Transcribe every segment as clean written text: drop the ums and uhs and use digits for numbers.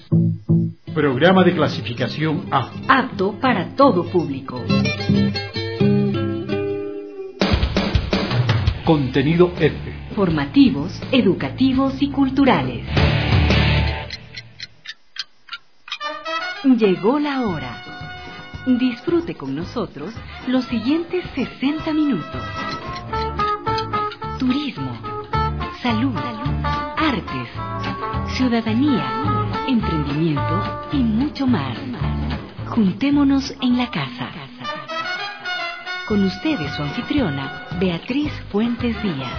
Programa de clasificación A. Apto para todo público. Contenido F. Formativos, educativos y culturales. Llegó la hora. Disfrute con nosotros los siguientes 60 minutos. Turismo, salud, artes, ciudadanía, emprendimiento y mucho más. Juntémonos en la casa. Con ustedes su anfitriona, Beatriz Fuentes Díaz.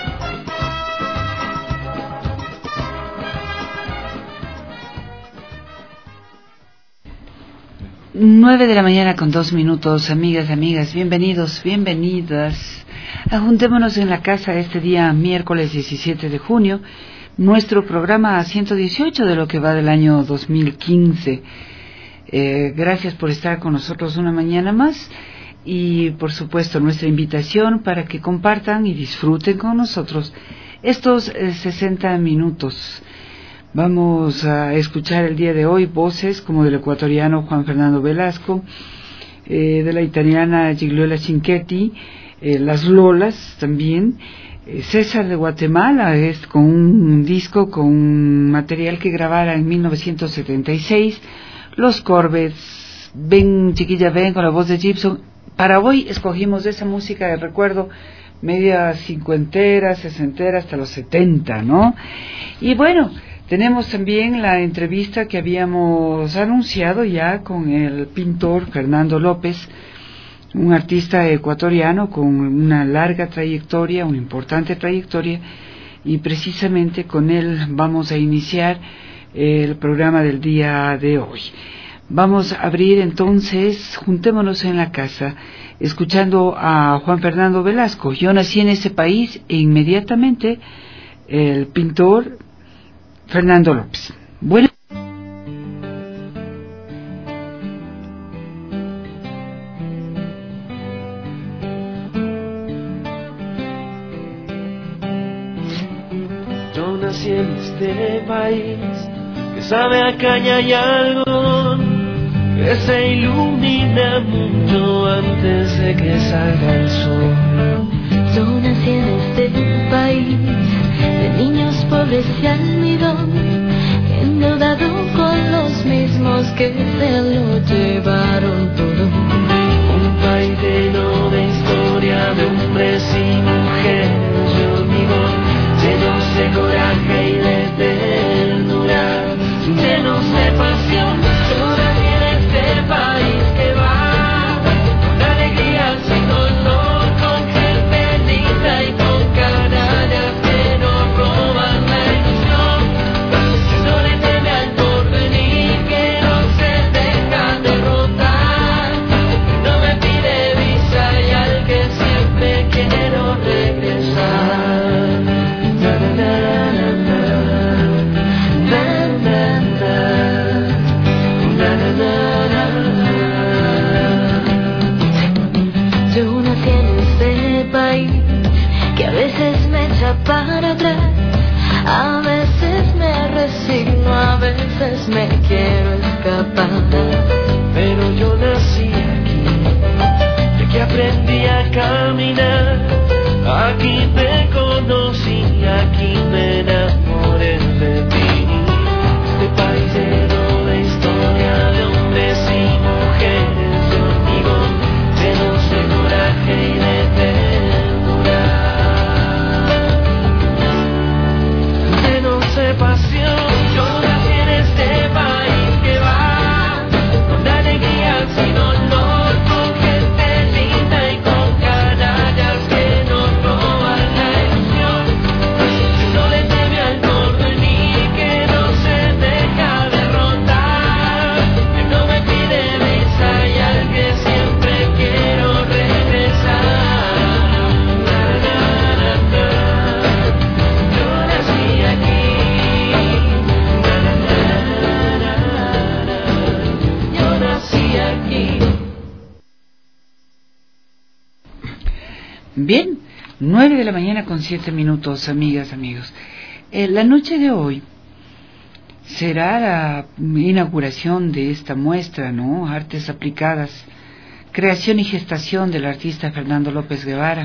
9 de la mañana con 2 minutos, amigas, bienvenidos, bienvenidas. Juntémonos en la casa este día, miércoles 17 de junio, nuestro programa 118 de lo que va del año 2015. Gracias por estar con nosotros una mañana más y, por supuesto, nuestra invitación para que compartan y disfruten con nosotros estos 60 minutos. Vamos a escuchar el día de hoy voces como del ecuatoriano Juan Fernando Velasco, de la italiana Gigliola Cinquetti, las Lolas también, César de Guatemala, con un disco con material que grabara en 1976, Los Corvets, Ven Chiquilla Ven, con la voz de Gibson. Para hoy escogimos esa música de recuerdo media cincuentera, sesentera, hasta los 70, ¿no? Y bueno, tenemos también la entrevista que habíamos anunciado ya con el pintor Fernando López, un artista ecuatoriano con una larga trayectoria, una importante trayectoria, y precisamente con él vamos a iniciar el programa del día de hoy. Vamos a abrir entonces, juntémonos en la casa, escuchando a Juan Fernando Velasco. Yo nací en ese país e inmediatamente el pintor Fernando López. Bueno. Yo nací en este país que sabe a caña y algodón, que se ilumina mucho antes de que salga el sol. Yo nací en este país de niños pobres y almidón, endeudado con los mismos que se lo llevaron todo. Un país lleno de historia, de hombres y mujeres de hormigón, llenos de coraje y de ternura, llenos de pasión. Yo nací en este país que va con alegría sin dolor, con gente linda y con canallas que nos roban la ilusión, que no le teme al porvenir, que no se deja derrotar, que no me pide visa y al que siempre quiero regresar. Na, na, na, na, na, na, na, na, na, na. Yo nací en este país que a veces me echa para atrás, a veces me resigno, a veces me quiero escapar. Pero yo nací aquí, de que aprendí a caminar, aquí te conocí, aquí me enamoré de ti. Este país lleno de historia, de hombres y mujeres de hormigón, llenos de coraje y de ternura, llenos de pasión. Yo nací en este país que va con alegría sin dolor, con gente linda y con canallas que nos roban la ilusión, que no le teme al porvenir, que no se deja derrotar, que no me pide visa y al que siempre quiero regresar. Na, na, na, na. Yo nací aquí. Na, na, na, na, na. Yo nací aquí. Bien, 9 de la mañana con 7 minutos, amigas, amigos. La noche de hoy será la inauguración de esta muestra, ¿no? Artes aplicadas, creación y gestación del artista Fernando López Guevara.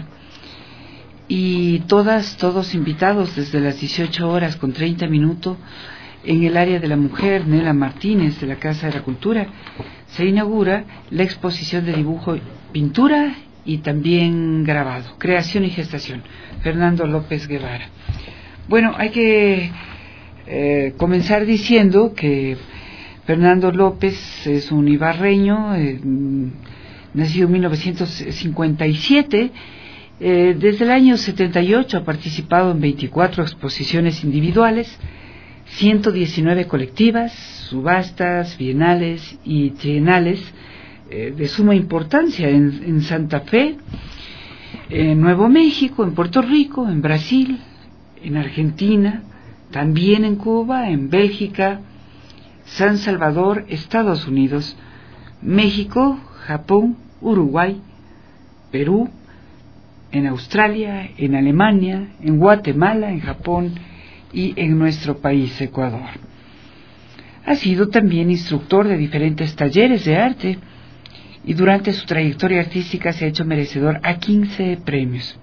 Y todos invitados desde las 18:30 en el área de la mujer. Nela Martínez, de la Casa de la Cultura, se inaugura la exposición de dibujo, pintura y también grabado, creación y gestación, Fernando López Guevara. Bueno, hay que comenzar diciendo que Fernando López es un ibarreño, nacido en 1957. Desde el año 78 ha participado en 24 exposiciones individuales, 119 colectivas, subastas, bienales y trienales de suma importancia en Santa Fe, en Nuevo México, en Puerto Rico, en Brasil, en Argentina, también en Cuba, en Bélgica, San Salvador, Estados Unidos, México, Japón, Uruguay, Perú, en Australia, en Alemania, en Guatemala, en Japón y en nuestro país, Ecuador. Ha sido también instructor de diferentes talleres de arte y durante su trayectoria artística se ha hecho merecedor a 15 premios.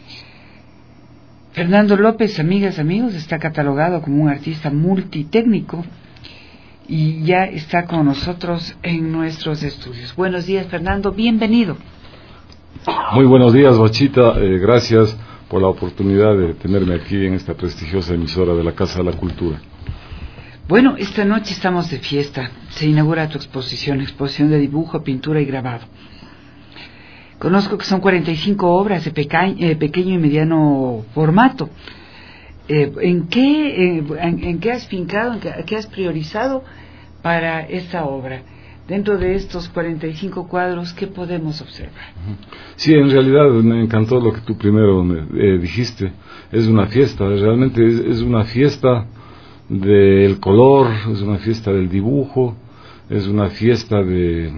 Fernando López, amigas, amigos, está catalogado como un artista multitécnico y ya está con nosotros en nuestros estudios. Buenos días, Fernando, bienvenido. Muy buenos días, Bachita, gracias por la oportunidad de tenerme aquí en esta prestigiosa emisora de la Casa de la Cultura. Bueno, esta noche estamos de fiesta, se inaugura tu exposición de dibujo, pintura y grabado. Conozco que son 45 obras de pequeño y mediano formato. ¿En qué has fincado, qué has priorizado para esta obra? Dentro de estos 45 cuadros, ¿qué podemos observar? Sí, en realidad me encantó lo que tú primero dijiste. Es una fiesta, realmente es una fiesta del color, es una fiesta del dibujo, es una fiesta de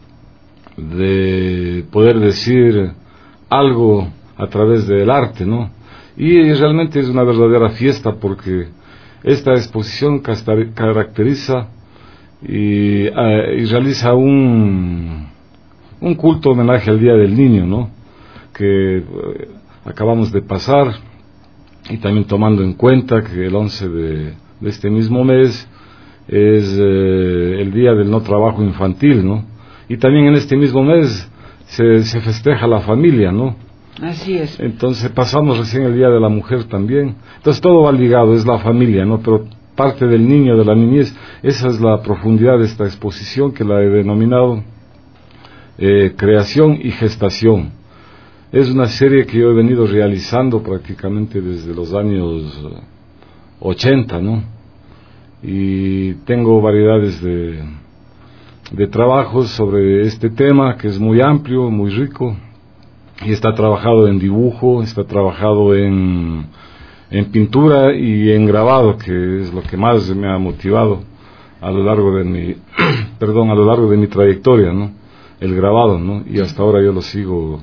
poder decir algo a través del arte, ¿no? Y realmente es una verdadera fiesta porque esta exposición caracteriza y realiza un culto homenaje al Día del Niño, ¿no? Que acabamos de pasar, y también tomando en cuenta que el 11 de este mismo mes es el Día del No Trabajo Infantil, ¿no? Y también en este mismo mes se festeja la familia, ¿no? Así es. Entonces pasamos recién el Día de la Mujer también. Entonces todo va ligado, es la familia, ¿no? Pero parte del niño, de la niñez, esa es la profundidad de esta exposición que la he denominado creación y gestación. Es una serie que yo he venido realizando prácticamente desde los años 80, ¿no? Y tengo variedades de trabajos sobre este tema que es muy amplio, muy rico, y está trabajado en dibujo, está trabajado en pintura y en grabado, que es lo que más me ha motivado a lo largo de mi trayectoria, ¿no? El grabado, ¿no? Y hasta ahora yo lo sigo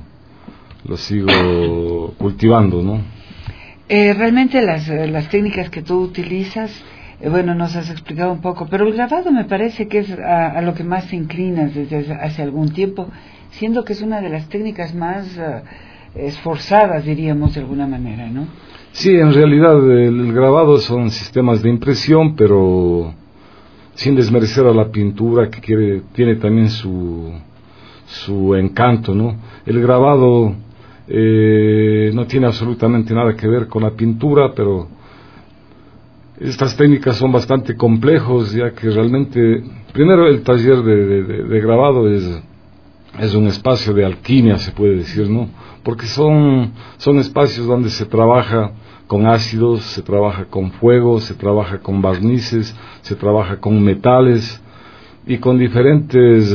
cultivando, ¿no? Realmente las técnicas que tú utilizas, bueno, nos has explicado un poco, pero el grabado me parece que es a lo que más te inclinas desde hace algún tiempo, siendo que es una de las técnicas más esforzadas, diríamos de alguna manera, ¿no? Sí, en realidad el grabado son sistemas de impresión, pero sin desmerecer a la pintura, que tiene también su encanto, ¿no? El grabado no tiene absolutamente nada que ver con la pintura, pero estas técnicas son bastante complejos, ya que realmente, primero el taller de grabado es un espacio de alquimia, se puede decir, ¿no? Porque son espacios donde se trabaja con ácidos, se trabaja con fuego, se trabaja con barnices, se trabaja con metales y con diferentes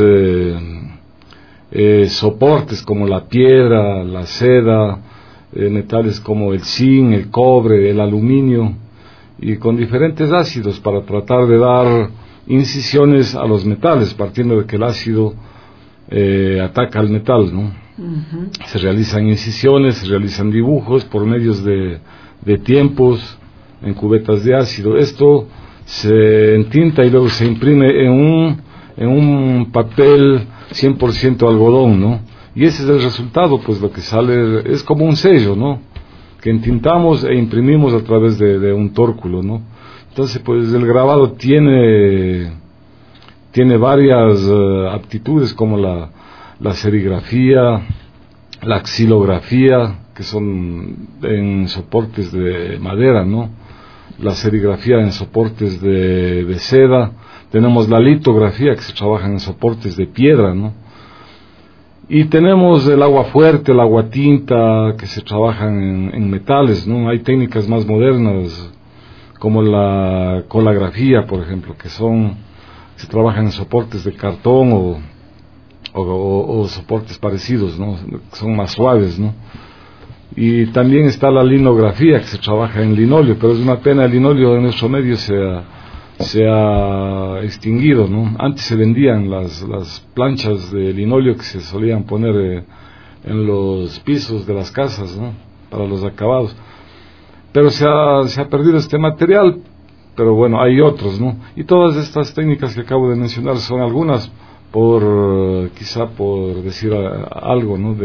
soportes como la piedra, la seda, metales como el zinc, el cobre, el aluminio, y con diferentes ácidos para tratar de dar incisiones a los metales, partiendo de que el ácido ataca al metal, ¿no? Uh-huh. Se realizan incisiones, se realizan dibujos por medios de tiempos en cubetas de ácido. Esto se entinta y luego se imprime en un papel 100% algodón, ¿no? Y ese es el resultado, pues lo que sale es como un sello, ¿no? Que entintamos e imprimimos a través de un tórculo, ¿no? Entonces, pues el grabado tiene varias aptitudes, como la serigrafía, la xilografía, que son en soportes de madera, ¿no? La serigrafía en soportes de seda. Tenemos la litografía, que se trabaja en soportes de piedra, ¿no? Y tenemos el agua fuerte, el agua tinta, que se trabajan en metales, ¿no? Hay técnicas más modernas, como la colagrafía, por ejemplo, que se trabajan en soportes de cartón o soportes parecidos, ¿no? Son más suaves, ¿no? Y también está la linografía, que se trabaja en linóleo, pero es una pena, el linóleo en nuestro medio se ha extinguido, ¿no? Antes se vendían las planchas de linóleo que se solían poner en los pisos de las casas, ¿no? Para los acabados. Pero se ha perdido este material, pero bueno, hay otros, ¿no? Y todas estas técnicas que acabo de mencionar son algunas, quizá por decir algo, ¿no?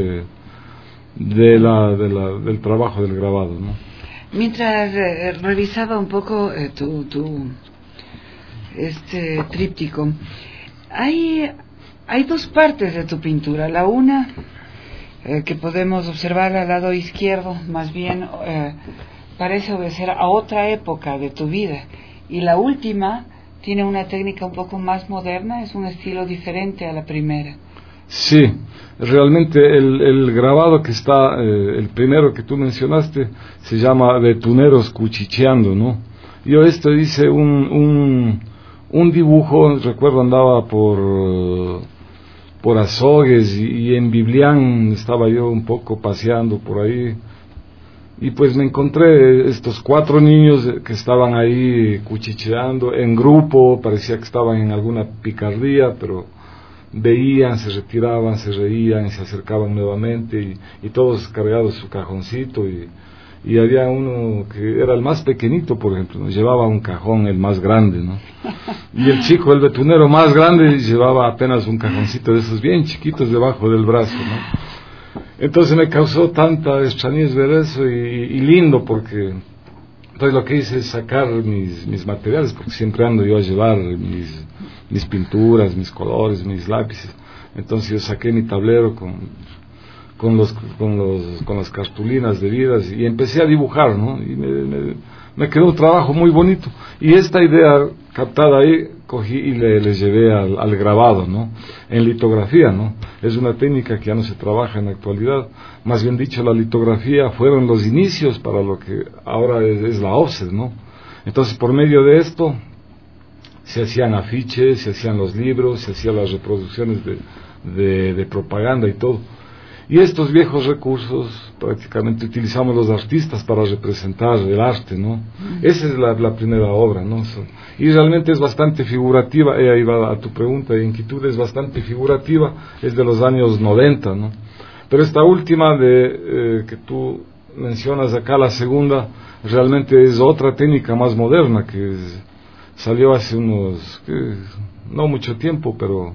Del trabajo del grabado, ¿no? Mientras revisaba un poco tu tríptico, hay dos partes de tu pintura. La una, que podemos observar al lado izquierdo, más bien parece obedecer a otra época de tu vida, y la última tiene una técnica un poco más moderna, es un estilo diferente a la primera. Sí, realmente el grabado que está, el primero que tú mencionaste, se llama Betuneros Cuchicheando, ¿no? Yo hice un dibujo, recuerdo andaba por Azogues y en Biblián estaba yo un poco paseando por ahí, y pues me encontré estos 4 niños que estaban ahí cuchicheando en grupo, parecía que estaban en alguna picardía, pero veían, se retiraban, se reían y se acercaban nuevamente, y todos cargados su cajoncito, y había uno que era el más pequeñito, por ejemplo, ¿no? Llevaba un cajón, el más grande, ¿no? Y el chico, el betunero más grande, llevaba apenas un cajoncito de esos bien chiquitos debajo del brazo, ¿no? Entonces me causó tanta extrañez ver eso, y lindo, porque entonces lo que hice es sacar mis materiales, porque siempre ando yo a llevar mis pinturas, mis colores, mis lápices. Entonces yo saqué mi tablero con las cartulinas debidas y empecé a dibujar, ¿no? Y me quedó un trabajo muy bonito, y esta idea captada ahí cogí y le llevé al grabado, ¿no? En litografía, ¿no? Es una técnica que ya no se trabaja en la actualidad. Más bien dicho, la litografía fueron los inicios para lo que ahora es la offset, ¿no? Entonces, por medio de esto se hacían afiches, se hacían los libros, se hacían las reproducciones de propaganda y todo. Y estos viejos recursos prácticamente utilizamos los artistas para representar el arte, ¿no? Esa es la primera obra, ¿no? Y realmente es bastante figurativa, ahí va a tu pregunta de inquietud, es bastante figurativa, es de los años 90, ¿no? Pero esta última que tú mencionas acá, la segunda, realmente es otra técnica más moderna que salió hace no mucho tiempo,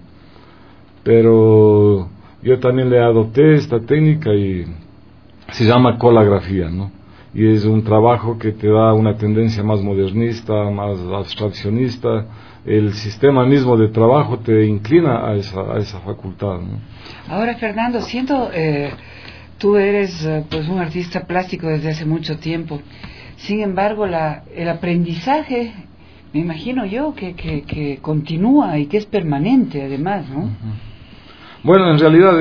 pero yo también le adopté esta técnica y se llama colagrafía, ¿no? Y es un trabajo que te da una tendencia más modernista, más abstraccionista. El sistema mismo de trabajo te inclina a esa facultad, ¿no? Ahora, Fernando, tú eres pues un artista plástico desde hace mucho tiempo. Sin embargo, el aprendizaje, me imagino yo, que continúa y que es permanente, además, ¿no? Bueno, en realidad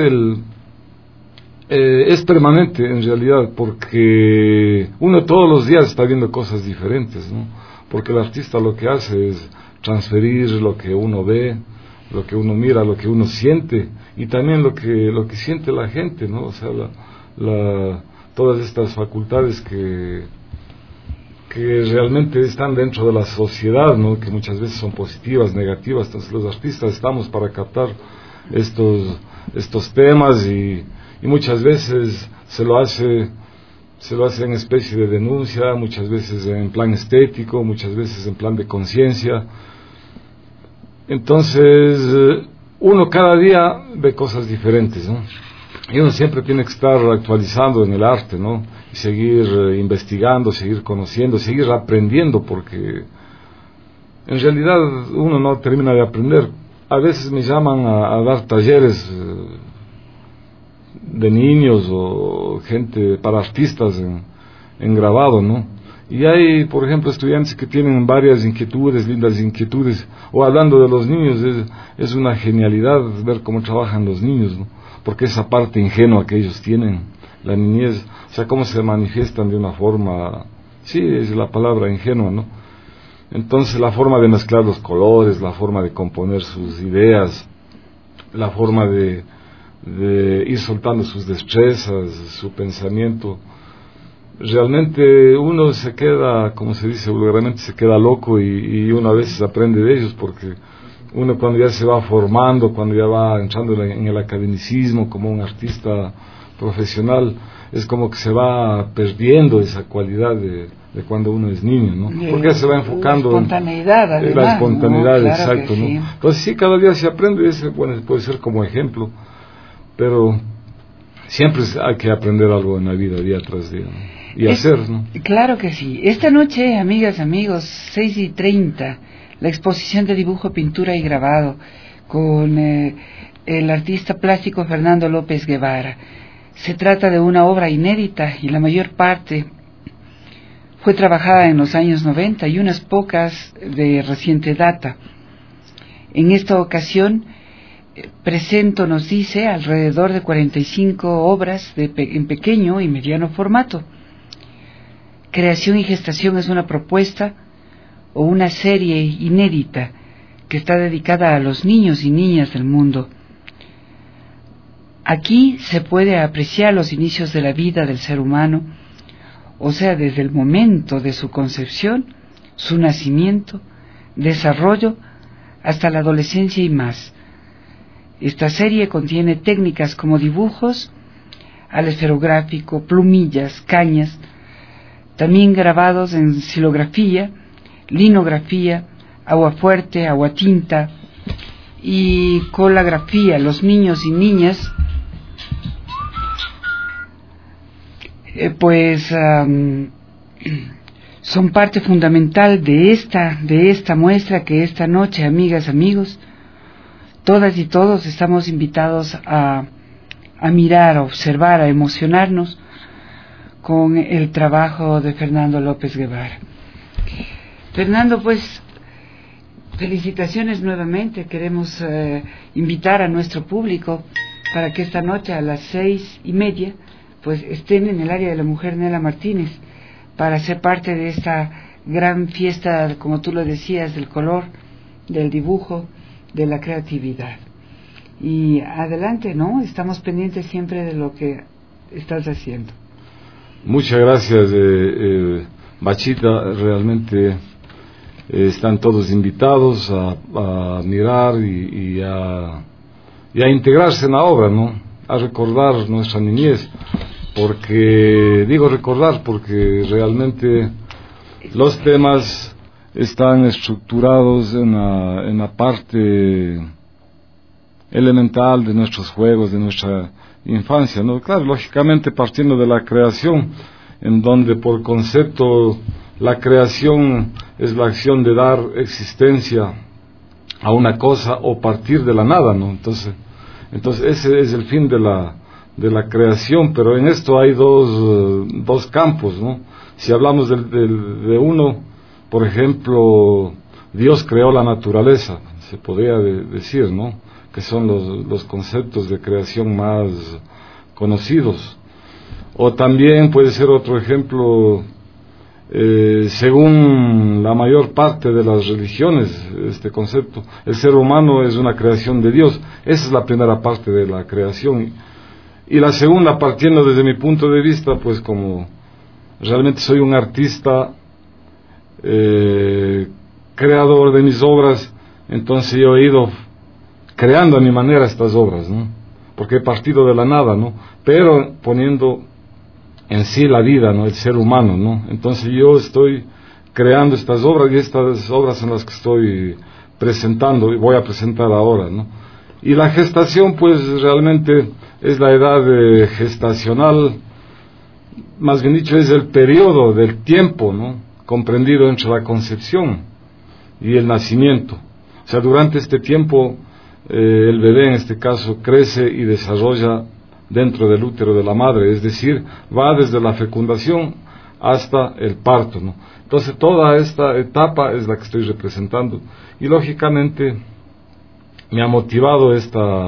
es permanente, en realidad, porque uno todos los días está viendo cosas diferentes, ¿no? Porque el artista lo que hace es transferir lo que uno ve, lo que uno mira, lo que uno siente, y también lo que siente la gente, ¿no? O sea, todas estas facultades que realmente están dentro de la sociedad, ¿no? Que muchas veces son positivas, negativas. Entonces los artistas estamos para captar estos temas, y muchas veces se lo hace se lo hace en especie de denuncia, muchas veces en plan estético, muchas veces en plan de conciencia. Entonces, uno cada día ve cosas diferentes, ¿no? Y uno siempre tiene que estar actualizando en el arte, ¿no? Y seguir investigando, seguir conociendo, seguir aprendiendo, porque en realidad uno no termina de aprender. A veces me llaman a dar talleres de niños o gente para artistas en grabado, ¿no? Y hay, por ejemplo, estudiantes que tienen varias inquietudes, lindas inquietudes, o hablando de los niños, es una genialidad ver cómo trabajan los niños, ¿no? Porque esa parte ingenua que ellos tienen, la niñez, o sea, cómo se manifiestan de una forma, sí, es la palabra ingenua, ¿no? Entonces la forma de mezclar los colores, la forma de componer sus ideas, la forma de ir soltando sus destrezas, su pensamiento, realmente uno se queda, como se dice vulgarmente, se queda loco y uno a veces aprende de ellos, porque uno cuando ya se va formando, cuando ya va entrando en el academicismo como un artista profesional, es como que se va perdiendo esa cualidad de cuando uno es niño, ¿no? Porque ya se va enfocando la espontaneidad, además, la espontaneidad, ¿no? Claro, exacto, ¿no? sí. Entonces sí, cada día se aprende, bueno, puede ser como ejemplo, pero siempre hay que aprender algo en la vida, día tras día, ¿no? Y hacer, ¿no? Claro que sí. Esta noche, amigas, amigos, 6:30, la exposición de dibujo, pintura y grabado con el artista plástico Fernando López Guevara. Se trata de una obra inédita y la mayor parte fue trabajada en los años 90 y unas pocas de reciente data. En esta ocasión presento, nos dice, alrededor de 45 obras en pequeño y mediano formato. Creación y gestación es una propuesta o una serie inédita que está dedicada a los niños y niñas del mundo. Aquí se puede apreciar los inicios de la vida del ser humano, o sea, desde el momento de su concepción, su nacimiento, desarrollo, hasta la adolescencia y más. Esta serie contiene técnicas como dibujos al esferográfico, plumillas, cañas, también grabados en xilografía, linografía, agua fuerte, agua tinta y colagrafía. Los niños y niñas son parte fundamental de esta muestra que esta noche, amigas, amigos, todas y todos estamos invitados a mirar, a observar, a emocionarnos con el trabajo de Fernando López Guevara. Fernando, pues, felicitaciones nuevamente. Queremos invitar a nuestro público para que esta noche a las 6:30 pues estén en el área de la mujer Nela Martínez para ser parte de esta gran fiesta, como tú lo decías, del color, del dibujo, de la creatividad. Y adelante, ¿no? Estamos pendientes siempre de lo que estás haciendo. Muchas gracias, Bachita. Realmente están todos invitados a mirar y a integrarse en la obra, ¿no? A recordar nuestra niñez, porque digo recordar porque realmente los temas están estructurados en la parte elemental de nuestros juegos, de nuestra infancia, ¿no? Claro, lógicamente partiendo de la creación, en donde por concepto la creación es la acción de dar existencia a una cosa o partir de la nada, ¿no? Entonces ese es el fin de la creación, pero en esto hay dos campos, ¿no? Si hablamos de uno, por ejemplo, Dios creó la naturaleza, se podría decir, ¿no? Que son los conceptos de creación más conocidos. O también puede ser otro ejemplo, según la mayor parte de las religiones, este concepto, el ser humano es una creación de Dios. Esa es la primera parte de la creación. Y la segunda, partiendo desde mi punto de vista, pues como realmente soy un artista, creador de mis obras, entonces yo he ido creando a mi manera estas obras, ¿no? Porque he partido de la nada, ¿no? Pero poniendo en sí la vida, ¿no? El ser humano, ¿no? Entonces yo estoy creando estas obras y estas obras son las que estoy presentando y voy a presentar ahora, ¿no? Y la gestación, pues realmente es la edad gestacional, más bien dicho, es el periodo del tiempo, ¿no? Comprendido entre la concepción y el nacimiento. O sea, durante este tiempo el bebé en este caso crece y desarrolla dentro del útero de la madre, es decir, va desde la fecundación hasta el parto, ¿no? Entonces toda esta etapa es la que estoy representando y lógicamente me ha motivado a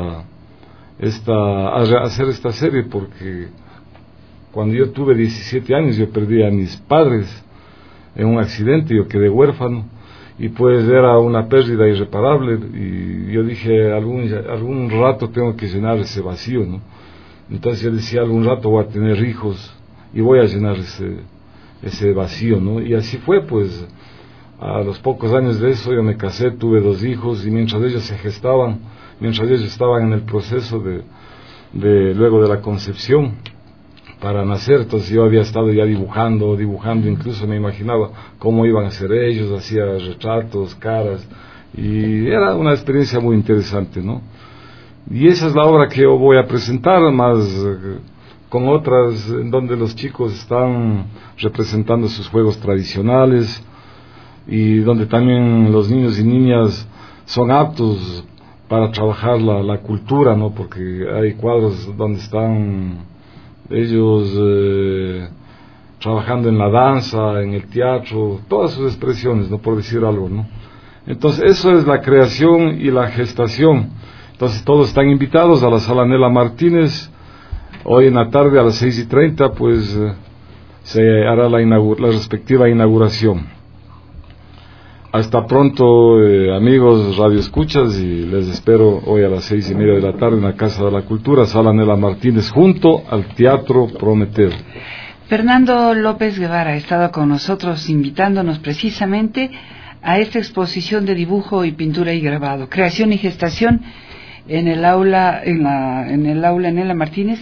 hacer esta serie porque cuando yo tuve 17 años yo perdí a mis padres en un accidente, yo quedé huérfano y pues era una pérdida irreparable y yo dije algún rato tengo que llenar ese vacío, ¿no? Entonces yo decía algún rato voy a tener hijos y voy a llenar ese vacío, ¿no? Y así fue, pues a los pocos años de eso yo me casé, tuve 2 hijos y mientras ellos se gestaban, mientras ellos estaban en el proceso de luego de la concepción para nacer, entonces yo había estado ya dibujando, incluso me imaginaba cómo iban a ser ellos, hacía retratos, caras, y era una experiencia muy interesante, ¿no? Y esa es la obra que yo voy a presentar, más con otras en donde los chicos están representando sus juegos tradicionales y donde también los niños y niñas son aptos para trabajar la cultura, ¿no? Porque hay cuadros donde están ellos trabajando en la danza, en el teatro, todas sus expresiones, ¿no? Por decir algo, ¿no? Entonces eso es la creación y la gestación. Entonces todos están invitados a la sala Nela Martínez. Hoy en la tarde a las 6:30 pues se hará la respectiva inauguración. Hasta pronto, amigos radioescuchas, y les espero hoy a las 6:30 de la tarde en la Casa de la Cultura, Sala Nela Martínez, junto al Teatro Prometeo. Fernando López Guevara ha estado con nosotros invitándonos precisamente a esta exposición de dibujo y pintura y grabado, creación y gestación en el aula Nela Martínez,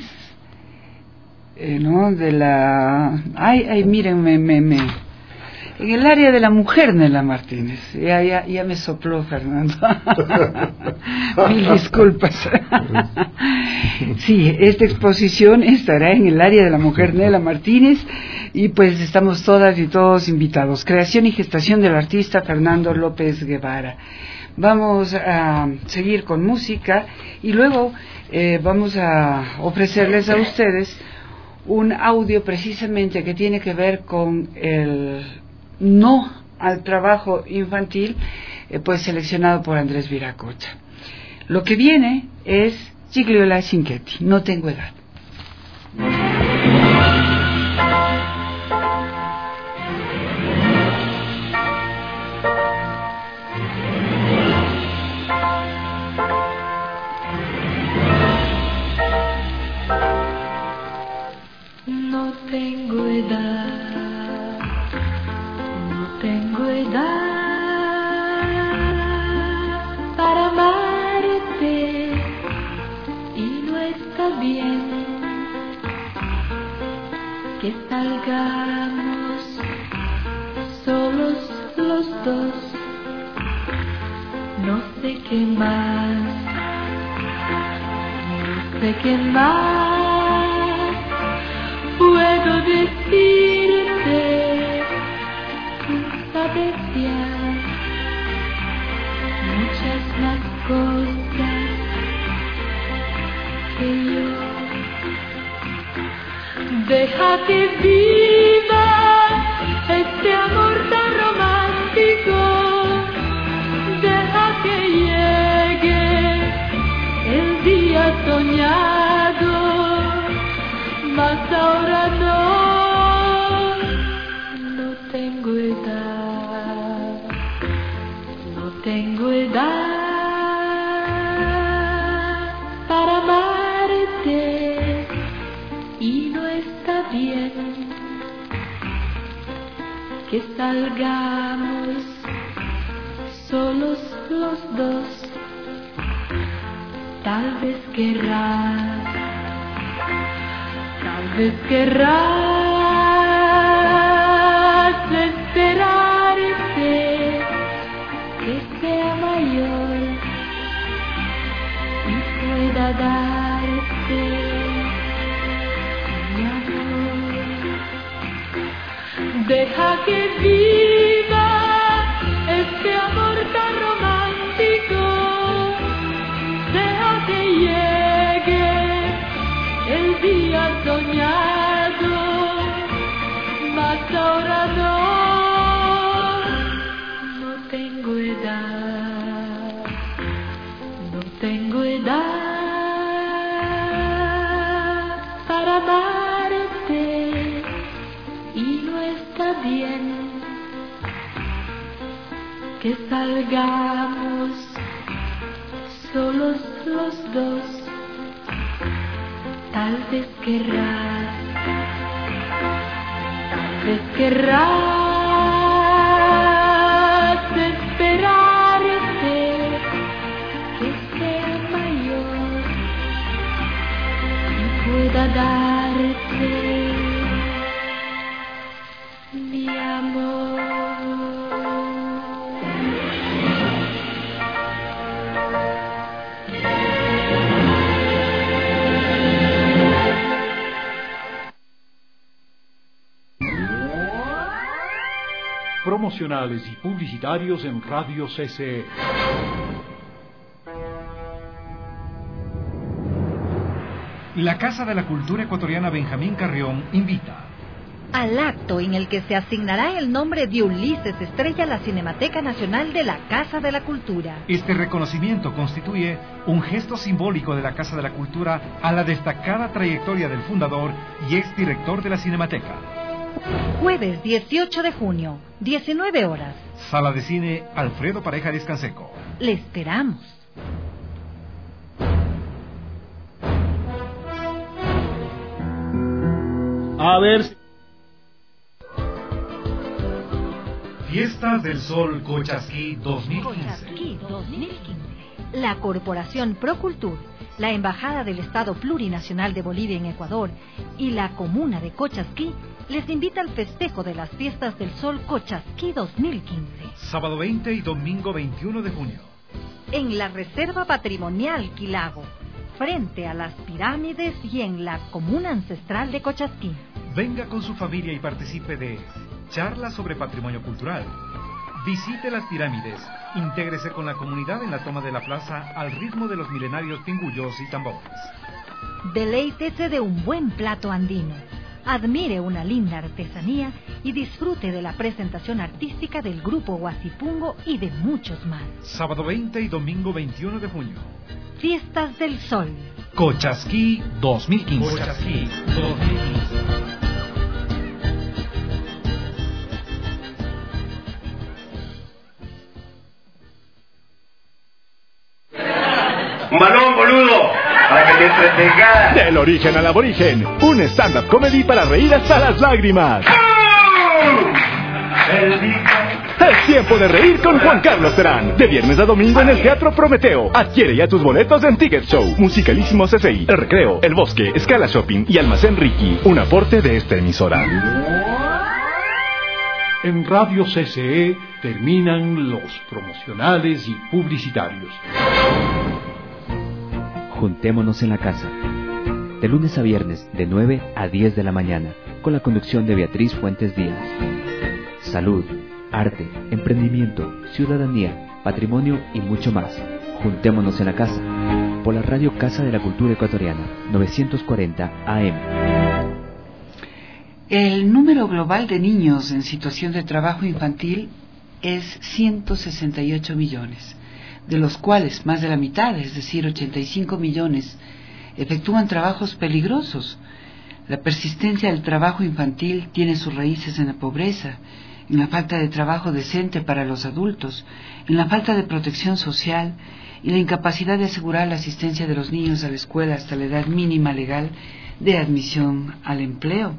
¿no? De la miren, en el área de la mujer, Nela Martínez. Ya me sopló Fernando. Mil disculpas. Sí, esta exposición estará en el área de la mujer, Nela Martínez, y pues estamos todas y todos invitados. Creación y gestación del artista Fernando López Guevara. Vamos a seguir con música y luego vamos a ofrecerles a ustedes un audio precisamente que tiene que ver con el no al trabajo infantil, pues seleccionado por Andrés Viracocha. Lo que viene es Gigliola Cinquetti, No tengo edad. No tengo edad. Para amarte y no está bien que salgamos solos los dos. No sé qué más puedo decirte. Sabes ya muchas más cosas que yo. Deja que viva este amor tan romántico. Deja que llegue el día soñado. Mas ahora no tengo edad. No tengo edad para amarte y no está bien que salgamos solos los dos. Tal vez querrás, tal Tal vez querrás esperarte que sea mayor y pueda darte mi amor. Deja que viva este amor tan romántico, deja que llegue el día soñado, mas ahora no tengo edad, no tengo edad para amarte y no está bien que salgamos solos los dos. Tal vez querrás esperarte que sea mayor y pueda darte mi amor. Promocionales y publicitarios en Radio CCE. La Casa de la Cultura Ecuatoriana Benjamín Carrión invita al acto en el que se asignará el nombre de Ulises Estrella a la Cinemateca Nacional de la Casa de la Cultura. Este reconocimiento constituye un gesto simbólico de la Casa de la Cultura a la destacada trayectoria del fundador y exdirector de la Cinemateca. Jueves 18 de junio, 19 horas. Sala de Cine Alfredo Pareja Descanseco. Le esperamos. A ver. Fiestas del Sol Cochasquí 2015. La Corporación Procultur, la Embajada del Estado Plurinacional de Bolivia en Ecuador y la Comuna de Cochasquí les invita al festejo de las Fiestas del Sol Cochasquí 2015. Sábado 20 y domingo 21 de junio. En la Reserva Patrimonial Quilago, frente a las pirámides y en la Comuna Ancestral de Cochasquí. Venga con su familia y participe de charlas sobre patrimonio cultural. Visite las pirámides, intégrese con la comunidad en la toma de la plaza al ritmo de los milenarios pingullos y tambores. Deleítese de un buen plato andino, admire una linda artesanía y disfrute de la presentación artística del grupo Huasipungo y de muchos más. Sábado 20 y domingo 21 de junio. Fiestas del Sol. Cochasquí 2015. Cochasquí 2015. Un balón, boludo, para que te entretengas. Del origen al aborigen, un stand-up comedy para reír hasta las lágrimas. Es tiempo de reír con Juan Carlos Terán. De viernes a domingo en el Teatro Prometeo. Adquiere ya tus boletos en Ticket Show, Musicalísimo CCI, El Recreo, El Bosque, Scala Shopping y Almacén Ricky. Un aporte de esta emisora. En Radio CCE terminan los promocionales y publicitarios. Juntémonos en la casa. De lunes a viernes, de 9 a 10 de la mañana, con la conducción de Beatriz Fuentes Díaz. Salud, arte, emprendimiento, ciudadanía, patrimonio y mucho más. Juntémonos en la casa. Por la radio Casa de la Cultura Ecuatoriana, 940 AM. El número global de niños en situación de trabajo infantil es 168 millones, de los cuales más de la mitad, es decir, 85 millones, efectúan trabajos peligrosos. La persistencia del trabajo infantil tiene sus raíces en la pobreza, en la falta de trabajo decente para los adultos, en la falta de protección social y la incapacidad de asegurar la asistencia de los niños a la escuela hasta la edad mínima legal de admisión al empleo.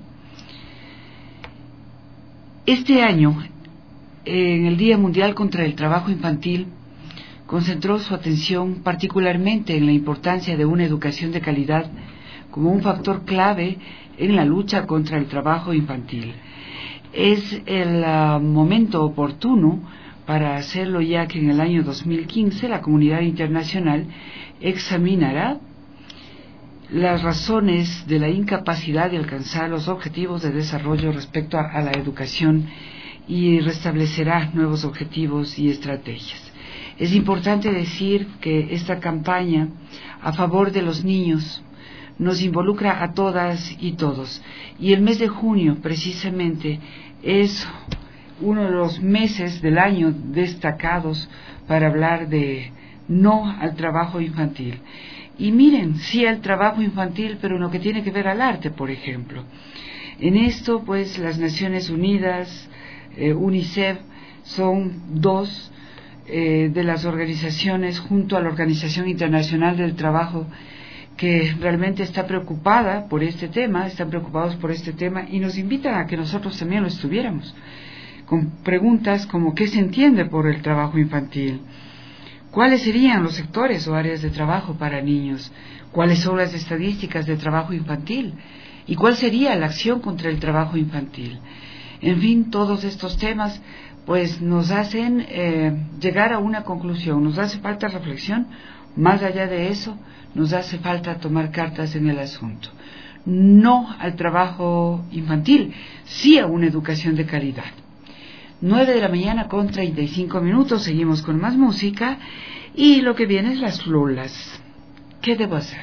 Este año, en el Día Mundial contra el Trabajo Infantil, concentró su atención particularmente en la importancia de una educación de calidad como un factor clave en la lucha contra el trabajo infantil. Es el momento oportuno para hacerlo, ya que en el año 2015 la comunidad internacional examinará las razones de la incapacidad de alcanzar los objetivos de desarrollo respecto a la educación y restablecerá nuevos objetivos y estrategias. Es importante decir que esta campaña a favor de los niños nos involucra a todas y todos, y el mes de junio precisamente es uno de los meses del año destacados para hablar de no al trabajo infantil. Y miren, sí al trabajo infantil, pero en lo que tiene que ver al arte, por ejemplo. En esto, pues, las Naciones Unidas, UNICEF, son dos de las organizaciones, junto a la Organización Internacional del Trabajo, que realmente está preocupada por este tema, están preocupados por este tema y nos invitan a que nosotros también lo estuviéramos, con preguntas como ¿qué se entiende por el trabajo infantil? ¿Cuáles serían los sectores o áreas de trabajo para niños? ¿Cuáles son las estadísticas de trabajo infantil? ¿Y cuál sería la acción contra el trabajo infantil? En fin, todos estos temas pues nos hacen llegar a una conclusión. Nos hace falta reflexión. Más allá de eso, nos hace falta tomar cartas en el asunto. No al trabajo infantil, sí a una educación de calidad. 9 de la mañana con 35 minutos, seguimos con más música y lo que viene es las lolas. ¿Qué debo hacer?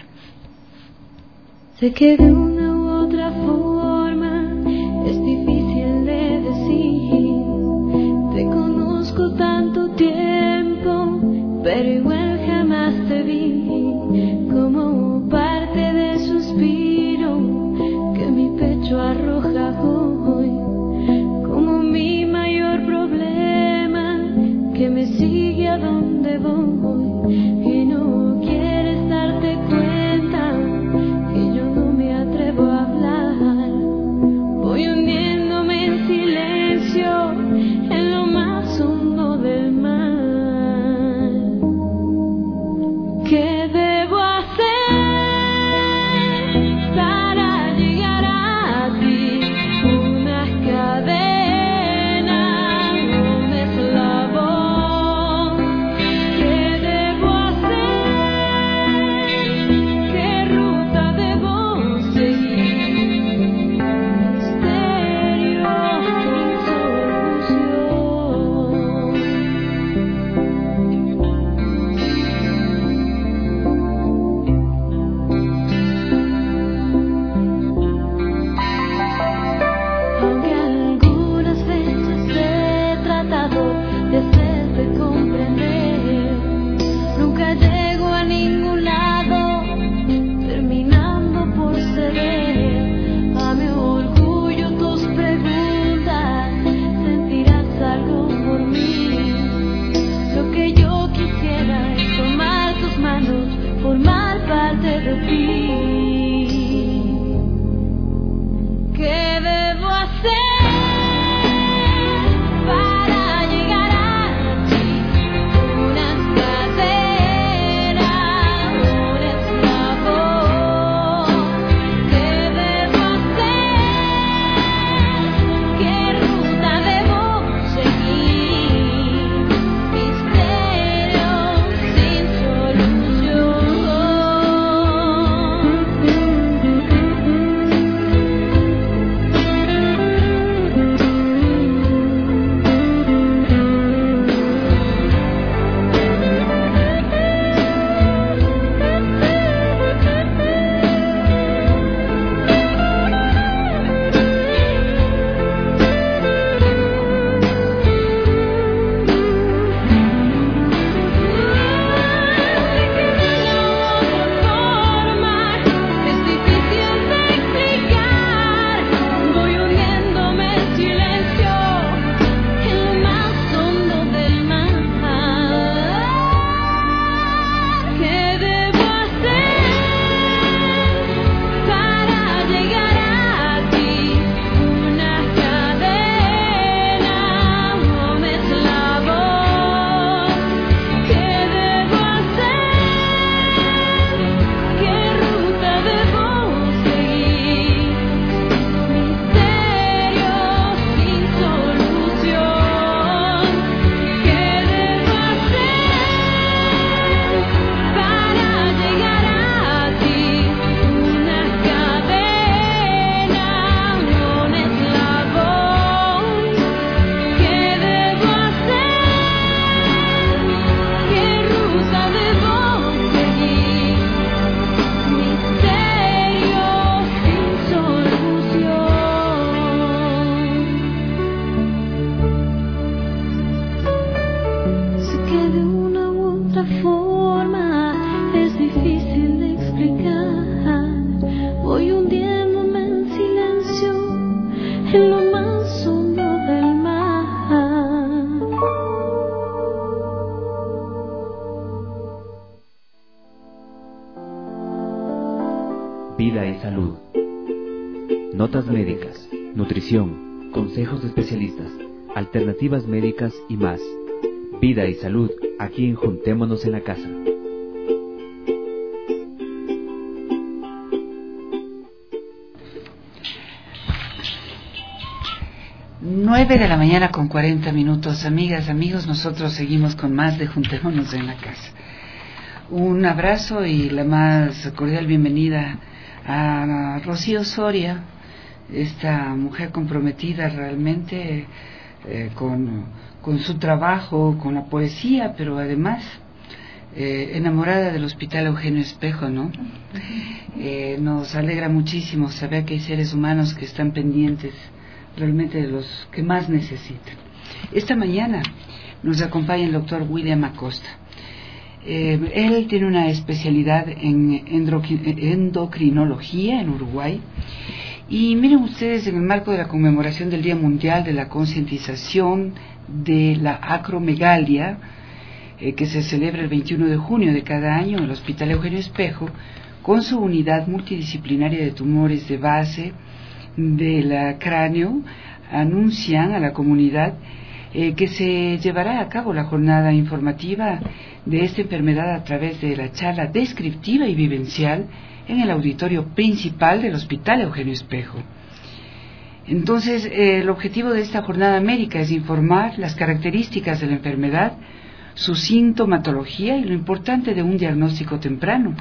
Sé que de una u otra forma es difícil de decir. Te conozco tanto tiempo, pero igual jamás te vi como parte del suspiro que mi pecho arroja hoy, como mi mayor problema que me sigue a donde voy y no quieres darte cuenta que yo no me atrevo a hablar. Voy hundiéndome en silencio en lo más hondo del mar. ¿Qué debo hacer para llegar a ti? Una cadena, un eslabón. ¿Qué debo hacer? ¿Qué ruta debo seguir? Misterio sin Aunque algunas veces he tratado de hacerte comprender, nunca llego a ningún lado, terminando por ceder a mi orgullo. Tus preguntas, sentirás algo por mí. Lo que yo quisiera es tomar tus manos, formar parte de ti. ¿Qué debo hacer para llegar a ti? Una cadena, un eslabón. ¿Qué debo hacer? ¿Qué ruta debo seguir? Misterio sin solución. Vida y Salud. Notas médicas, nutrición, consejos de especialistas, alternativas médicas y más. Vida y Salud, aquí en Juntémonos en la Casa. Nueve de la mañana con 40 minutos, amigas, amigos, nosotros seguimos con más de Juntémonos en la Casa. Un abrazo y la más cordial bienvenida a Rocío Soria, esta mujer comprometida realmente con su trabajo, con la poesía, pero además enamorada del Hospital Eugenio Espejo, ¿no? Nos alegra muchísimo saber que hay seres humanos que están pendientes realmente de los que más necesitan. Esta mañana nos acompaña el doctor William Acosta. Él tiene una especialidad en endocrinología en Uruguay. Y miren ustedes, en el marco de la conmemoración del Día Mundial de la Concientización de la Acromegalia, que se celebra el 21 de junio de cada año en el Hospital Eugenio Espejo, con su unidad multidisciplinaria de tumores de base del cráneo, anuncian a la comunidad que se llevará a cabo la jornada informativa de esta enfermedad a través de la charla descriptiva y vivencial en el auditorio principal del Hospital Eugenio Espejo. Entonces, el objetivo de esta jornada médica es informar las características de la enfermedad, su sintomatología y lo importante de un diagnóstico temprano.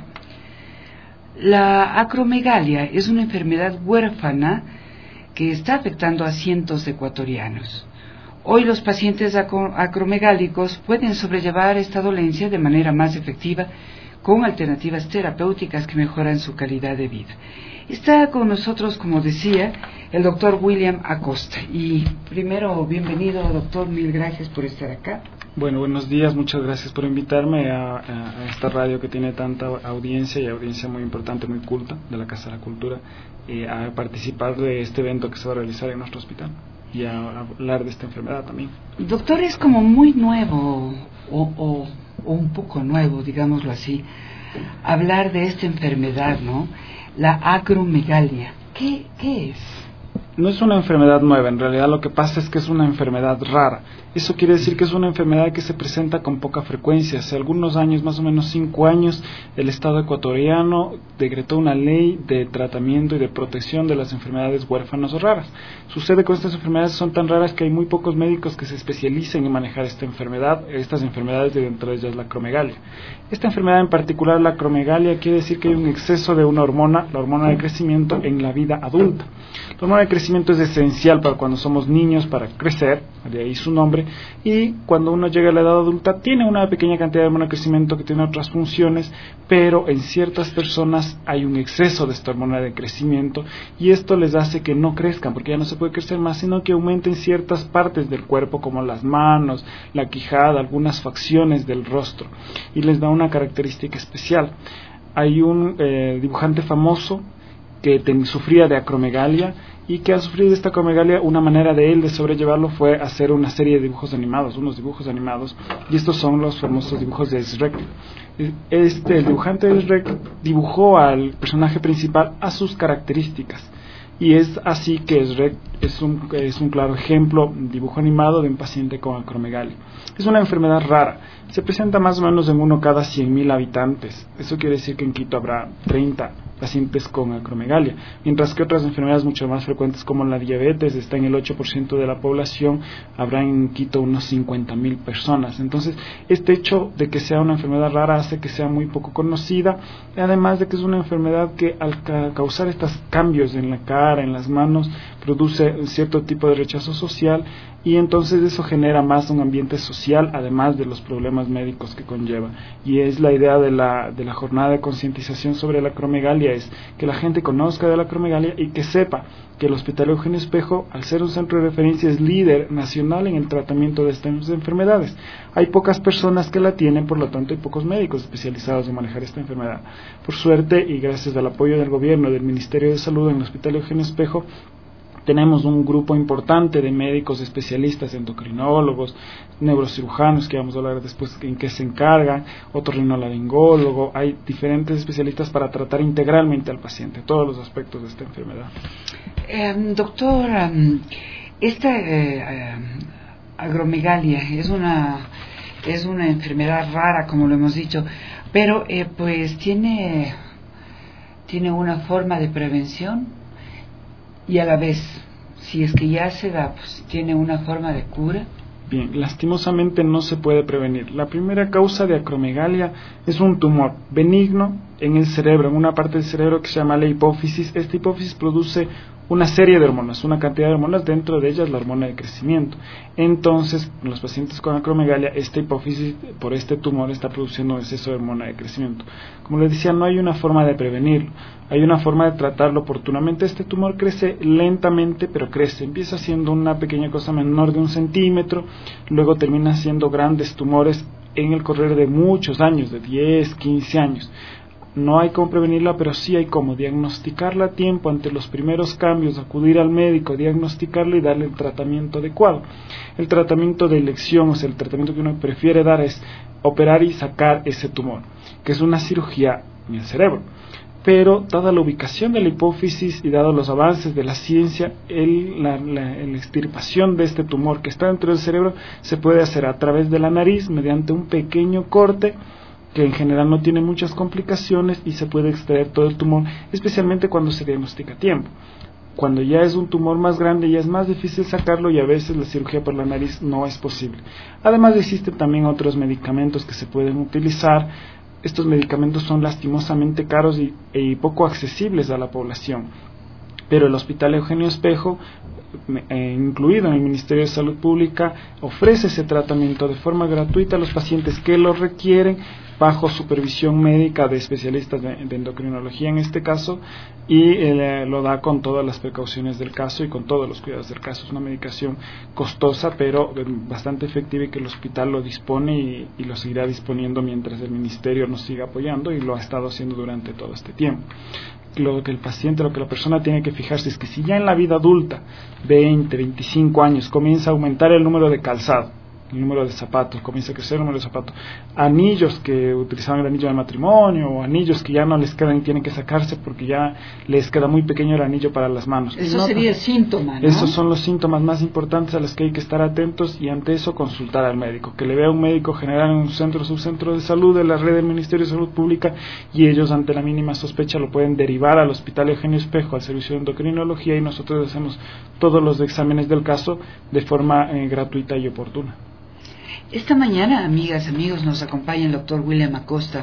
La acromegalia es una enfermedad huérfana que está afectando a cientos de ecuatorianos. Hoy los pacientes acromegálicos pueden sobrellevar esta dolencia de manera más efectiva con alternativas terapéuticas que mejoran su calidad de vida. Está con nosotros, como decía, el doctor William Acosta. Y primero, bienvenido, doctor, mil gracias por estar acá. Bueno, buenos días, muchas gracias por invitarme a esta radio que tiene tanta audiencia y audiencia muy importante, muy culta, de la Casa de la Cultura, a participar de este evento que se va a realizar en nuestro hospital y a hablar de esta enfermedad también. Doctor, es como muy nuevo o un poco nuevo, digámoslo así, hablar de esta enfermedad, ¿no? La acromegalia. ¿Qué es? No es una enfermedad nueva, en realidad lo que pasa es que es una enfermedad rara. Eso quiere decir que es una enfermedad que se presenta con poca frecuencia. Hace algunos años, más o menos 5 años, el Estado ecuatoriano decretó una ley de tratamiento y de protección de las enfermedades huérfanas o raras. Sucede que estas enfermedades son tan raras que hay muy pocos médicos que se especialicen en manejar esta enfermedad, estas enfermedades, de dentro de ellas la acromegalia. Esta enfermedad en particular, la acromegalia, quiere decir que hay un exceso de una hormona, la hormona de crecimiento, en la vida adulta. La hormona de crecimiento es esencial para cuando somos niños, para crecer, de ahí su nombre, y cuando uno llega a la edad adulta tiene una pequeña cantidad de hormona de crecimiento que tiene otras funciones, pero en ciertas personas hay un exceso de esta hormona de crecimiento y esto les hace que no crezcan, porque ya no se puede crecer más, sino que aumenten ciertas partes del cuerpo como las manos, la quijada, algunas facciones del rostro, y les da una característica especial. Hay un dibujante famoso que sufría de acromegalia y que ha sufrido esta acromegalia. Una manera de él de sobrellevarlo fue hacer una serie de dibujos animados, y estos son los famosos dibujos de Shrek. El dibujante de Shrek dibujó al personaje principal a sus características, y es así que Shrek es un claro ejemplo, dibujo animado de un paciente con acromegalia. Es una enfermedad rara, se presenta más o menos en 1 cada 100.000 habitantes. Eso quiere decir que en Quito habrá 30 pacientes con acromegalia, mientras que otras enfermedades mucho más frecuentes como la diabetes está en el 8% de la población, habrá en Quito unos 50.000 personas. Entonces, este hecho de que sea una enfermedad rara hace que sea muy poco conocida, además de que es una enfermedad que al causar estos cambios en la cara, en las manos, produce un cierto tipo de rechazo social, y entonces eso genera más un ambiente social, además de los problemas médicos que conlleva. Y es la idea de la jornada de concientización sobre la acromegalia, es que la gente conozca de la acromegalia y que sepa que el Hospital Eugenio Espejo, al ser un centro de referencia, es líder nacional en el tratamiento de estas enfermedades. Hay pocas personas que la tienen, por lo tanto hay pocos médicos especializados en manejar esta enfermedad. Por suerte, y gracias al apoyo del gobierno, del Ministerio de Salud, en el Hospital Eugenio Espejo, Tenemos un grupo importante de médicos especialistas, endocrinólogos, neurocirujanos, que vamos a hablar después en qué se encargan, otorrinolaringólogo. Hay diferentes especialistas para tratar integralmente al paciente, todos los aspectos de esta enfermedad. Doctor, esta agromegalia es una enfermedad rara, como lo hemos dicho, pero pues tiene una forma de prevención y a la vez, si es que ya se da, pues tiene una forma de cura. Bien, lastimosamente no se puede prevenir. La primera causa de acromegalia es un tumor benigno en el cerebro, en una parte del cerebro que se llama la hipófisis. Esta hipófisis produce una serie de hormonas, una cantidad de hormonas, dentro de ellas la hormona de crecimiento. Entonces, en los pacientes con acromegalia, esta hipófisis por este tumor está produciendo exceso de hormona de crecimiento. Como les decía, no hay una forma de prevenirlo, hay una forma de tratarlo oportunamente. Este tumor crece lentamente, pero crece. Empieza siendo una pequeña cosa menor de 1 centímetro, luego termina siendo grandes tumores en el correr de muchos años, de 10, 15 años. No hay cómo prevenirla, pero sí hay cómo diagnosticarla a tiempo ante los primeros cambios, acudir al médico, diagnosticarla y darle el tratamiento adecuado. El tratamiento de elección, o sea, el tratamiento que uno prefiere dar es operar y sacar ese tumor, que es una cirugía en el cerebro. Pero dada la ubicación de la hipófisis y dado los avances de la ciencia, la extirpación de este tumor que está dentro del cerebro se puede hacer a través de la nariz mediante un pequeño corte que en general no tiene muchas complicaciones y se puede extraer todo el tumor, especialmente cuando se diagnostica a tiempo. Cuando ya es un tumor más grande ya es más difícil sacarlo y a veces la cirugía por la nariz no es posible. Además existen también otros medicamentos que se pueden utilizar. Estos medicamentos son lastimosamente caros y poco accesibles a la población, pero el Hospital Eugenio Espejo, incluido en el Ministerio de Salud Pública, ofrece ese tratamiento de forma gratuita a los pacientes que lo requieren, bajo supervisión médica de especialistas de endocrinología en este caso, y lo da con todas las precauciones del caso y con todos los cuidados del caso. Es una medicación costosa, pero bastante efectiva, y que el hospital lo dispone y lo seguirá disponiendo mientras el Ministerio nos siga apoyando, y lo ha estado haciendo durante todo este tiempo. Lo que la persona tiene que fijarse es que si ya en la vida adulta, 20, 25 años, comienza a aumentar el número de calzado, el número de zapatos, comienza a crecer el número de zapatos, anillos que utilizaban el anillo de matrimonio, o anillos que ya no les quedan y tienen que sacarse porque ya les queda muy pequeño el anillo para las manos. Eso sería síntoma, ¿no? Esos son los síntomas más importantes a los que hay que estar atentos, y ante eso consultar al médico, que le vea un médico general en un centro o subcentro de salud de la red del Ministerio de Salud Pública, y ellos ante la mínima sospecha lo pueden derivar al Hospital Eugenio Espejo, al servicio de endocrinología, y nosotros hacemos todos los exámenes del caso de forma gratuita y oportuna. Esta mañana, amigas, amigos, nos acompaña el doctor William Acosta,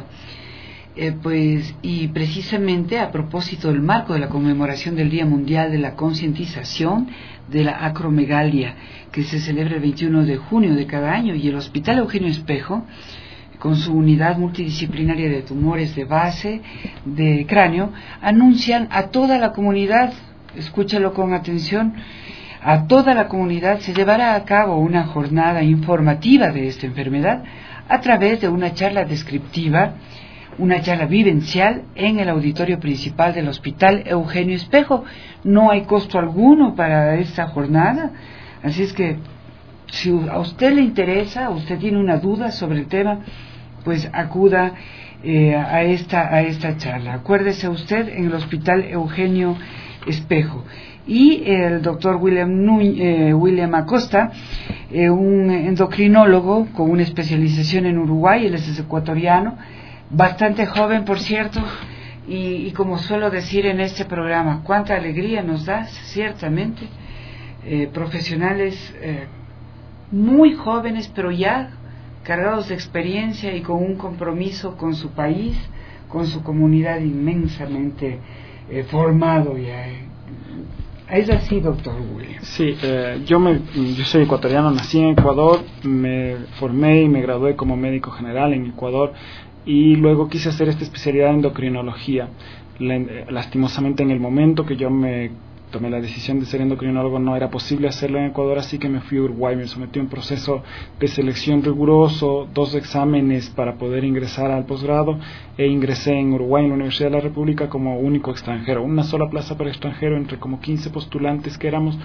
y precisamente a propósito del marco de la conmemoración del Día Mundial de la Concientización de la Acromegalia, que se celebra el 21 de junio de cada año, y el Hospital Eugenio Espejo, con su unidad multidisciplinaria de tumores de base de cráneo, anuncian a toda la comunidad, escúchalo con atención, a toda la comunidad se llevará a cabo una jornada informativa de esta enfermedad a través de una charla descriptiva, una charla vivencial en el auditorio principal del Hospital Eugenio Espejo. No hay costo alguno para esta jornada, así es que si a usted le interesa, usted tiene una duda sobre el tema, pues acuda a esta charla. Acuérdese usted, en el Hospital Eugenio Espejo. Y el doctor William Acosta, un endocrinólogo con una especialización en Uruguay, él es ecuatoriano, bastante joven, por cierto, y como suelo decir en este programa, cuánta alegría nos da, ciertamente, profesionales muy jóvenes, pero ya cargados de experiencia y con un compromiso con su país, con su comunidad inmensamente formado ya. ¿Es así, doctor William? Sí, yo soy ecuatoriano, nací en Ecuador, me formé y me gradué como médico general en Ecuador, y luego quise hacer esta especialidad en endocrinología. Lastimosamente, en el momento que yo me tomé la decisión de ser endocrinólogo, no era posible hacerlo en Ecuador, así que me fui a Uruguay, me sometí a un proceso de selección riguroso, 2 exámenes para poder ingresar al posgrado, e ingresé en Uruguay, en la Universidad de la República, como único extranjero, una sola plaza para extranjero entre como 15 postulantes que éramos.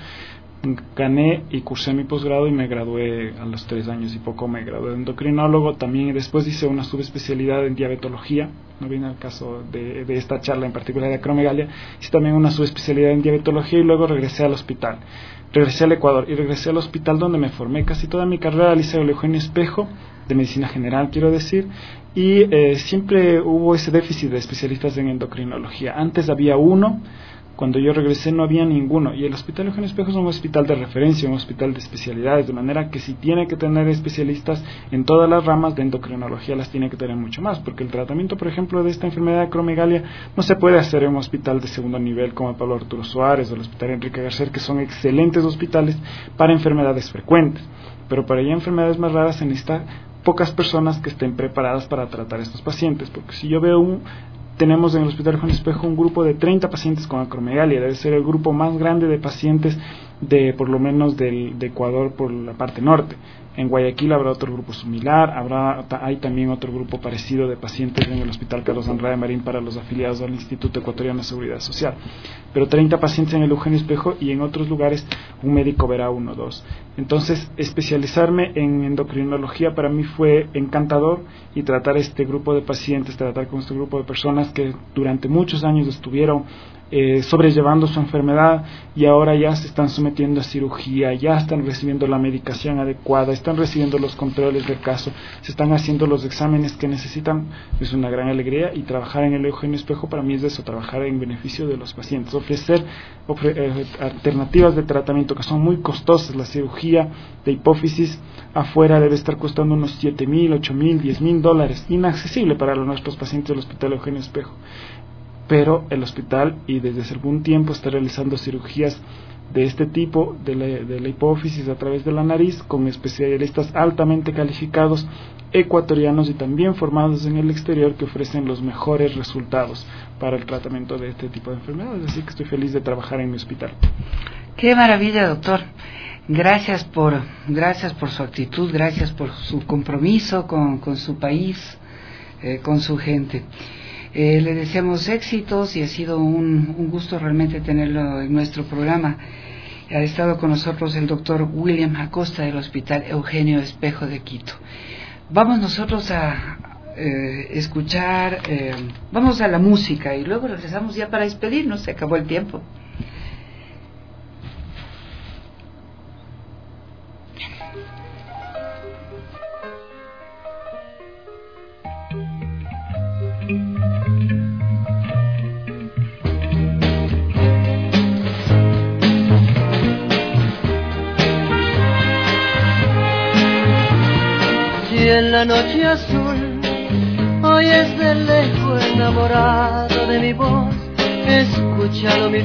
Gané y cursé mi posgrado y me gradué a los 3 años y poco, me gradué de endocrinólogo. También después hice una subespecialidad en diabetología, no viene al caso de esta charla en particular de acromegalia, hice también una subespecialidad en diabetología y luego regresé al hospital. Regresé al Ecuador y regresé al hospital donde me formé casi toda mi carrera, al Liceo Eugenio Espejo, de medicina general quiero decir, y siempre hubo ese déficit de especialistas en endocrinología. Antes había uno, cuando yo regresé no había ninguno, y el Hospital Eugenio Espejo es un hospital de referencia, un hospital de especialidades, de manera que si tiene que tener especialistas en todas las ramas de endocrinología, las tiene que tener mucho más, porque el tratamiento, por ejemplo, de esta enfermedad de acromegalia no se puede hacer en un hospital de segundo nivel como el Pablo Arturo Suárez o el Hospital Enrique García, que son excelentes hospitales para enfermedades frecuentes, pero para ya enfermedades más raras se necesita pocas personas que estén preparadas para tratar a estos pacientes, porque si yo veo tenemos en el Hospital Eugenio Espejo un grupo de 30 pacientes con acromegalia, debe ser el grupo más grande de pacientes de por lo menos de Ecuador por la parte norte. En Guayaquil habrá otro grupo similar, hay también otro grupo parecido de pacientes en el Hospital Carlos Andrade Marín para los afiliados al Instituto Ecuatoriano de Seguridad Social. Pero 30 pacientes en el Eugenio Espejo y en otros lugares un médico verá 1 o 2. Entonces, especializarme en endocrinología para mí fue encantador, y tratar este grupo de pacientes, tratar con este grupo de personas que durante muchos años estuvieron sobrellevando su enfermedad y ahora ya se están sometiendo a cirugía, ya están recibiendo la medicación adecuada, están recibiendo los controles del caso, se están haciendo los exámenes que necesitan, es una gran alegría. Y trabajar en el Eugenio Espejo para mí es eso, trabajar en beneficio de los pacientes, ofrecer alternativas de tratamiento que son muy costosas. La cirugía de hipófisis afuera debe estar costando unos $7,000, $8,000, $10,000, inaccesible para nuestros pacientes del Hospital Eugenio Espejo. Pero el hospital, y desde hace algún tiempo, está realizando cirugías de este tipo de la hipófisis a través de la nariz con especialistas altamente calificados ecuatorianos y también formados en el exterior, que ofrecen los mejores resultados para el tratamiento de este tipo de enfermedades. Así que estoy feliz de trabajar en mi hospital. Qué maravilla, doctor. Gracias por su actitud, gracias por su compromiso con su país, con su gente. Le deseamos éxitos y ha sido un gusto realmente tenerlo en nuestro programa. Ha estado con nosotros el doctor William Acosta del Hospital Eugenio Espejo de Quito. Vamos nosotros a escuchar, vamos a la música y luego regresamos ya para despedirnos, se acabó el tiempo. Y en la noche azul oyes de lejos enamorado de mi voz. Escúchalo mi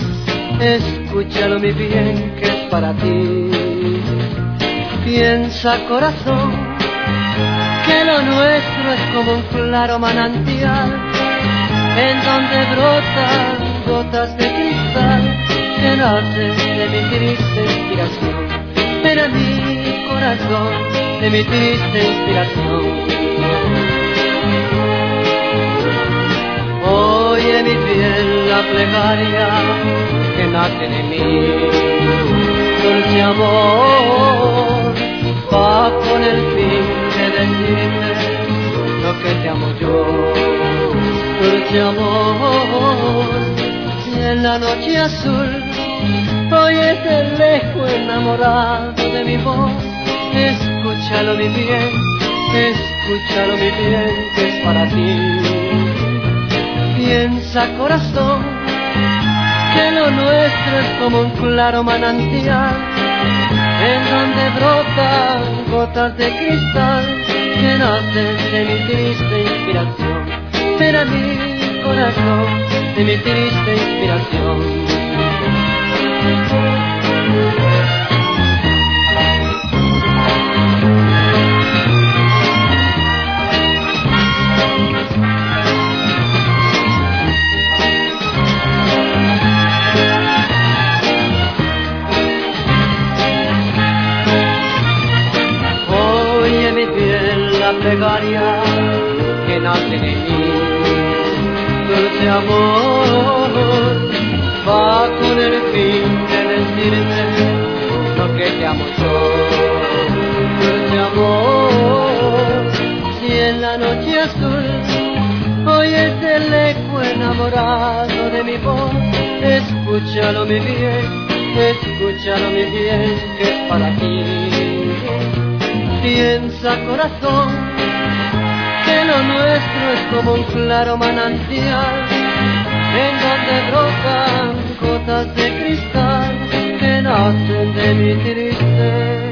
bien, que es para ti. Piensa, corazón, que lo nuestro es como un claro manantial, en donde brotan gotas de cristal que nacen de mi triste inspiración. Pero mi corazón, de mi triste inspiración. Oye mi piel la plegaria que nace de mí, dulce amor, va con el fin de decirte lo que te amo yo. Dulce amor, si en la noche azul oyes de lejos enamorado de mi voz, escúchalo mi bien, que es para ti. Piensa, corazón, que lo nuestro es como un claro manantial, en donde brotan gotas de cristal que nacen de mi triste inspiración. Pero mi corazón, de mi triste inspiración. tiene en mí. Dulce amor va con el fin de decirme lo que te amo yo. Dulce amor, si en la noche azul oyes el eco enamorado de mi voz, escúchalo mi bien, que es para ti. Piensa corazón, que lo nuestro es como un claro manantial, en donde brotan gotas de cristal que nacen de mi triste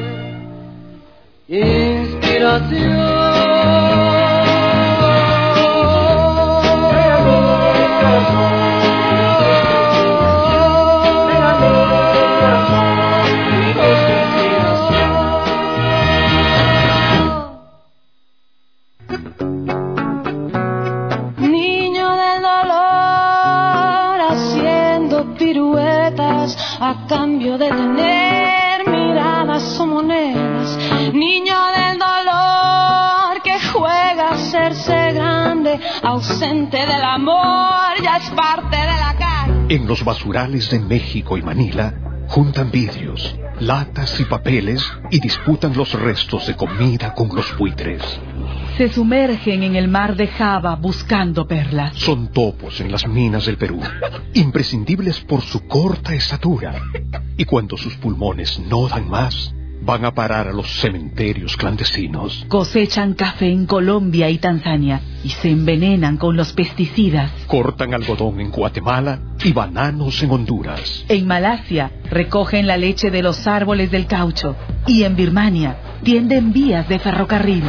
inspiración. A cambio de tener miradas o monedas, niño del dolor que juega a hacerse grande, ausente del amor, ya es parte de la calle. En los basurales de México y Manila juntan vidrios, latas y papeles y disputan los restos de comida con los buitres. Se sumergen en el mar de Java buscando perlas. Son topos en las minas del Perú, imprescindibles por su corta estatura. Y cuando sus pulmones no dan más, van a parar a los cementerios clandestinos. Cosechan café en Colombia y Tanzania y se envenenan con los pesticidas. Cortan algodón en Guatemala y bananos en Honduras. En Malasia recogen la leche de los árboles del caucho y en Birmania tienden vías de ferrocarril.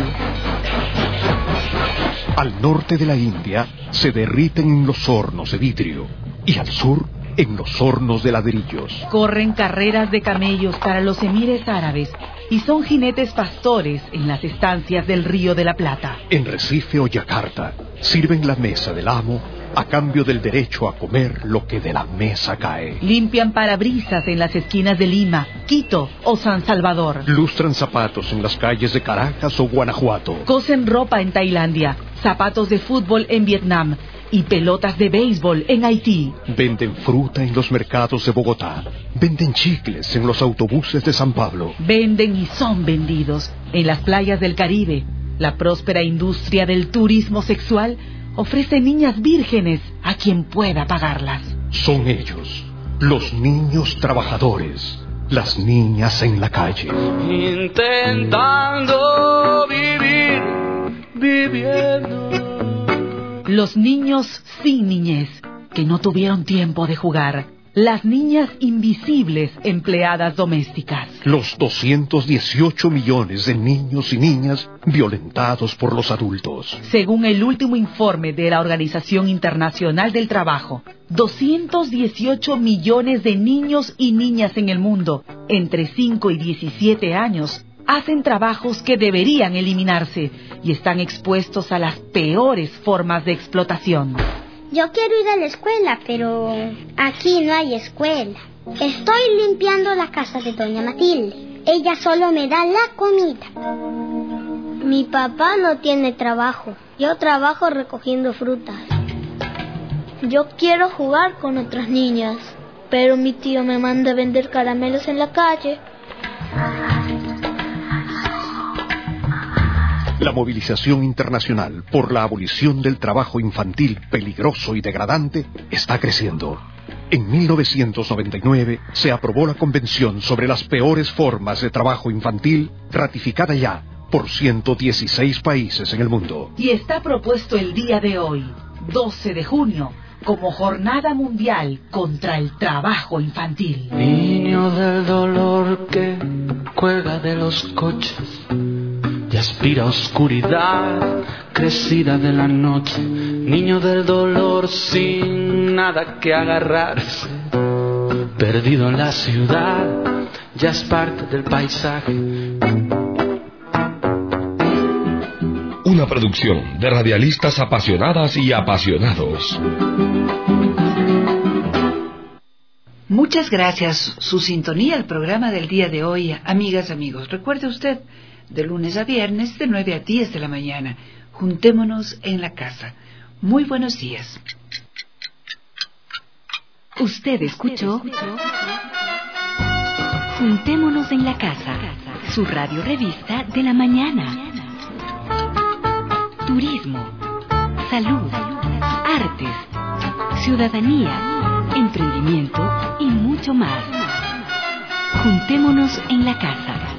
Al norte de la India se derriten en los hornos de vidrio y al sur en los hornos de ladrillos. Corren carreras de camellos para los emires árabes y son jinetes pastores en las estancias del Río de la Plata. En Recife o Yakarta sirven la mesa del amo a cambio del derecho a comer lo que de la mesa cae. Limpian parabrisas en las esquinas de Lima, Quito o San Salvador. Lustran zapatos en las calles de Caracas o Guanajuato. Cosen ropa en Tailandia, zapatos de fútbol en Vietnam y pelotas de béisbol en Haití. Venden fruta en los mercados de Bogotá. Venden chicles en los autobuses de San Pablo. Venden y son vendidos en las playas del Caribe. La próspera industria del turismo sexual ofrece niñas vírgenes a quien pueda pagarlas. Son ellos, los niños trabajadores, las niñas en la calle. Intentando vivir, viviendo. Los niños sin niñez, que no tuvieron tiempo de jugar. Las niñas invisibles empleadas domésticas. Los 218 millones de niños y niñas violentados por los adultos. Según el último informe de la Organización Internacional del Trabajo, 218 millones de niños y niñas en el mundo, entre 5 y 17 años, hacen trabajos que deberían eliminarse y están expuestos a las peores formas de explotación. Yo quiero ir a la escuela, pero aquí no hay escuela. Estoy limpiando la casa de doña Matilde. Ella solo me da la comida. Mi papá no tiene trabajo. Yo trabajo recogiendo frutas. Yo quiero jugar con otras niñas, pero mi tío me manda a vender caramelos en la calle. La movilización internacional por la abolición del trabajo infantil peligroso y degradante está creciendo. En 1999 se aprobó la Convención sobre las peores formas de trabajo infantil, ratificada ya por 116 países en el mundo. Y está propuesto el día de hoy, 12 de junio, como Jornada Mundial contra el Trabajo Infantil. Niño del dolor que cuelga de los coches y aspira oscuridad crecida de la noche. Niño del dolor sin nada que agarrarse, perdido en la ciudad, ya es parte del paisaje. Una producción de radialistas apasionadas y apasionados. Muchas gracias. Su sintonía al programa del día de hoy, amigas, amigos. Recuerde usted, de lunes a viernes, de 9 a 10 de la mañana, Juntémonos en la casa. Muy buenos días. Usted escuchó Juntémonos en la casa, su radio revista de la mañana. Turismo, salud, artes, ciudadanía, emprendimiento y mucho más. Juntémonos en la casa.